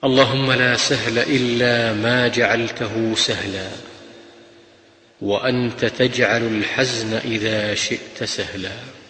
اللهم لا سهل إلا ما جعلته سهلا، وأنت تجعل الحزن إذا شئت سهلا.